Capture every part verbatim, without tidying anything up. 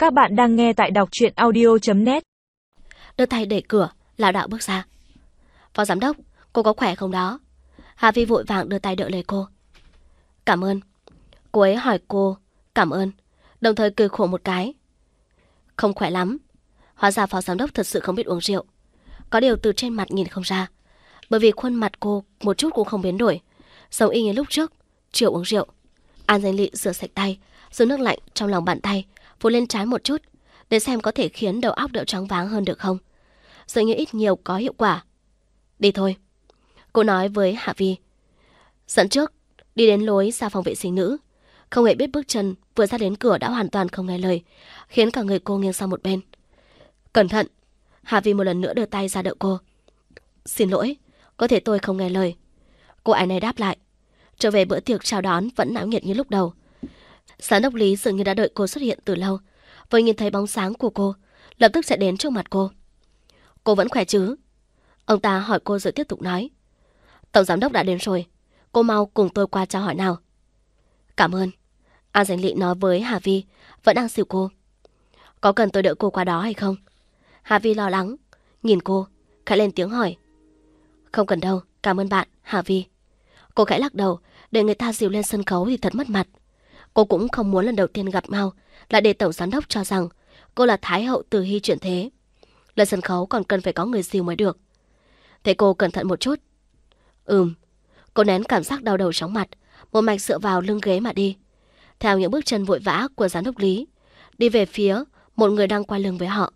Các bạn đang nghe tại đọc truyện audio chấm net. Đưa tay đẩy cửa, lão đạo bước ra. Phó giám đốc, cô có khỏe không đó? Hà Vi vội vàng đưa tay đỡ lấy cô. Cảm ơn. Cô ấy hỏi cô cảm ơn, đồng thời cười khổ một cái. Không khỏe lắm. Hóa ra phó giám đốc thật sự không biết uống rượu. Có điều từ trên mặt nhìn không ra, bởi vì khuôn mặt cô một chút cũng không biến đổi, giống y như lúc trước chiều uống rượu. An Danh Lị rửa sạch tay, dùng nước lạnh trong lòng bàn tay phủ lên trán một chút, để xem có thể khiến đầu óc đỡ choáng váng hơn được không. Dường như ít nhiều có hiệu quả. Đi thôi, cô nói với Hạ Vi. Dẫn trước đi đến lối ra phòng vệ sinh nữ. Không hề biết bước chân vừa ra đến cửa đã hoàn toàn không nghe lời, khiến cả người cô nghiêng sang một bên. Cẩn thận. Hạ Vi một lần nữa đưa tay ra đỡ cô. Xin lỗi, có thể tôi không nghe lời. Cô ái này đáp lại. Trở về bữa tiệc chào đón vẫn náo nhiệt như lúc đầu. Giám đốc Lý dường như đã đợi cô xuất hiện từ lâu, vừa nhìn thấy bóng sáng của cô, lập tức sẽ đến trước mặt cô. Cô vẫn khỏe chứ? Ông ta hỏi cô rồi tiếp tục nói. Tổng giám đốc đã đến rồi, cô mau cùng tôi qua chào hỏi nào. Cảm ơn. An Danh Lị nói với Hà Vi, vẫn đang dìu cô. Có cần tôi đỡ cô qua đó hay không? Hà Vi lo lắng, nhìn cô, khẽ lên tiếng hỏi. Không cần đâu, cảm ơn bạn, Hà Vi. Cô khẽ lắc đầu, để người ta dìu lên sân khấu thì thật mất mặt. Cô cũng không muốn lần đầu tiên gặp nhau lại để tổng giám đốc cho rằng cô là thái hậu từ hy chuyển thế. Lên sân khấu còn cần phải có người dìu mới được. Thế cô cẩn thận một chút. Ừm. Cô nén cảm giác đau đầu chóng mặt, một mạch dựa vào lưng ghế mà đi, theo những bước chân vội vã của giám đốc Lý, đi về phía một người đang quay lưng với họ.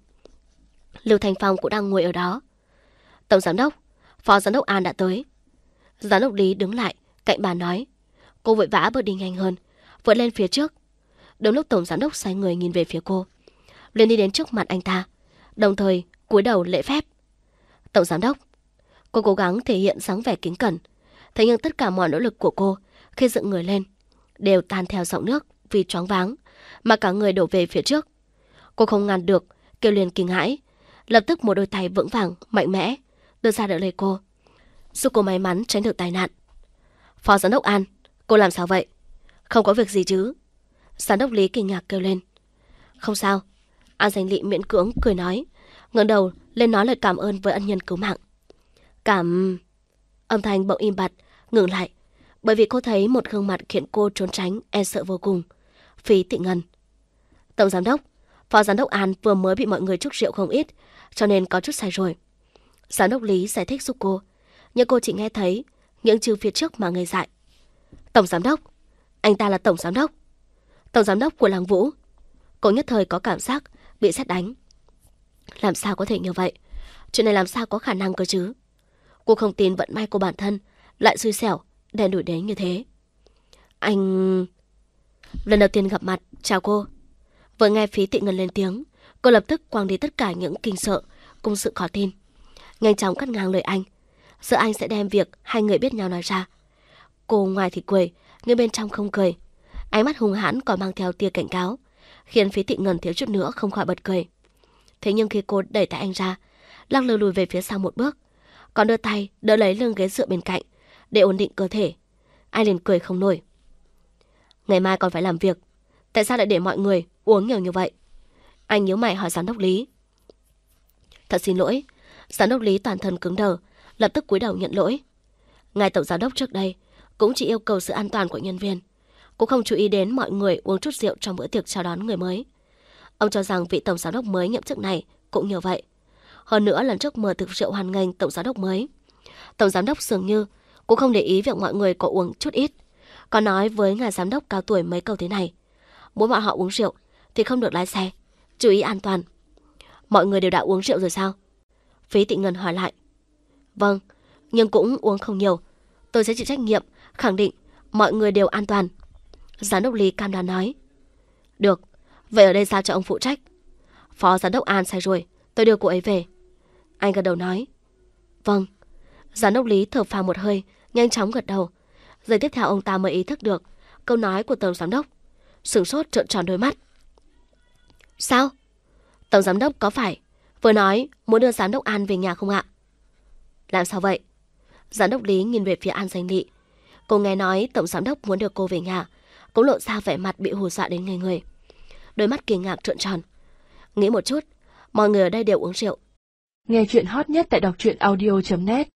Lưu Thành Phong cũng đang ngồi ở đó. Tổng giám đốc, phó giám đốc An đã tới. Giám đốc Lý đứng lại cạnh bà nói. Cô vội vã bước đi nhanh hơn, vượt lên phía trước. Đúng lúc tổng giám đốc xoay người nhìn về phía cô, liền đi đến trước mặt anh ta, đồng thời cúi đầu lễ phép. Tổng giám đốc. Cô cố gắng thể hiện dáng vẻ kính cẩn, thế nhưng tất cả mọi nỗ lực của cô khi dựng người lên đều tan theo giọng nước vì choáng váng, mà cả người đổ về phía trước. Cô không ngăn được, kêu liền kinh hãi, lập tức một đôi tay vững vàng mạnh mẽ đưa ra đỡ lấy cô, giúp cô may mắn tránh được tai nạn. Phó giám đốc An, cô làm sao vậy? Không có việc gì chứ? Giám đốc Lý kinh ngạc kêu lên. Không sao. An Danh Lị miễn cưỡng cười nói, ngẩng đầu lên nói lời cảm ơn với ân nhân cứu mạng. Cảm... Âm thanh bỗng im bặt, ngừng lại, bởi vì cô thấy một gương mặt khiến cô trốn tránh e sợ vô cùng. Phí Thị Ngân. Tổng giám đốc, phó giám đốc An vừa mới bị mọi người chúc rượu không ít, cho nên có chút say rồi. Giám đốc Lý giải thích giúp cô, nhưng cô chỉ nghe thấy những chữ phía trước mà ngây dại. Tổng giám đốc, anh ta là tổng giám đốc, tổng giám đốc của Lăng Vũ. Cô nhất thời có cảm giác bị sét đánh. Làm sao có thể như vậy? Chuyện này làm sao có khả năng cơ chứ? Cô không tin vận may của bản thân lại xui xẻo đen đủi đến như thế. Anh... Lần đầu tiên gặp mặt, chào cô. Vừa nghe Phí Thị Ngân lên tiếng, cô lập tức quăng đi tất cả những kinh sợ cùng sự khó tin, nhanh chóng cắt ngang lời anh. Sợ anh sẽ đem việc hai người biết nhau nói ra. Cô ngoài thì cười, nhưng bên trong không cười. Ánh mắt hung hãn còn mang theo tia cảnh cáo, khiến Phí Thị Ngân thiếu chút nữa không khỏi bật cười. Thế nhưng khi cô đẩy tay anh ra, lắc lư lùi về phía sau một bước, còn đưa tay đỡ lấy lưng ghế dựa bên cạnh để ổn định cơ thể, anh liền cười không nổi. Ngày mai còn phải làm việc, tại sao lại để mọi người uống nhiều như vậy? Anh nhíu mày hỏi giám đốc Lý. Thật xin lỗi. Giám đốc Lý toàn thân cứng đờ, lập tức cúi đầu nhận lỗi. Ngài tổng giám đốc trước đây cũng chỉ yêu cầu sự an toàn của nhân viên, cũng không chú ý đến mọi người uống chút rượu trong bữa tiệc chào đón người mới. Ông cho rằng vị tổng giám đốc mới nhậm chức này cũng như vậy. Hơn nữa lần trước mở thực rượu hoan nghênh tổng giám đốc mới, tổng giám đốc dường như cũng không để ý việc mọi người có uống chút ít, còn nói với ngài giám đốc cao tuổi mấy câu thế này: muốn bọn họ uống rượu thì không được lái xe, chú ý an toàn. Mọi người đều đã uống rượu rồi sao? Phí Thị Ngân hỏi lại. Vâng, nhưng cũng uống không nhiều. Tôi sẽ chịu trách nhiệm khẳng định mọi người đều an toàn. Giám đốc Lý cam đoan nói. Được, vậy ở đây giao cho ông phụ trách. Phó giám đốc An say rồi, tôi đưa cô ấy về. Anh gật đầu nói. Vâng. Giám đốc Lý thở phào một hơi, nhanh chóng gật đầu. Giây tiếp theo ông ta mới ý thức được câu nói của tổng giám đốc, sửng sốt trợn tròn đôi mắt. Sao? Tổng giám đốc có phải vừa nói muốn đưa giám đốc An về nhà không ạ? Làm sao vậy? Giám đốc Lý nhìn về phía An Danh Lị. Cô nghe nói tổng giám đốc muốn đưa cô về nhà, cũng lộ ra vẻ mặt bị hù dọa đến ngây người. Đôi mắt kinh ngạc trợn tròn, Nghĩ một chút, mọi người ở đây đều uống rượu. Nghe chuyện hot nhất tại đọc truyện audio chấm net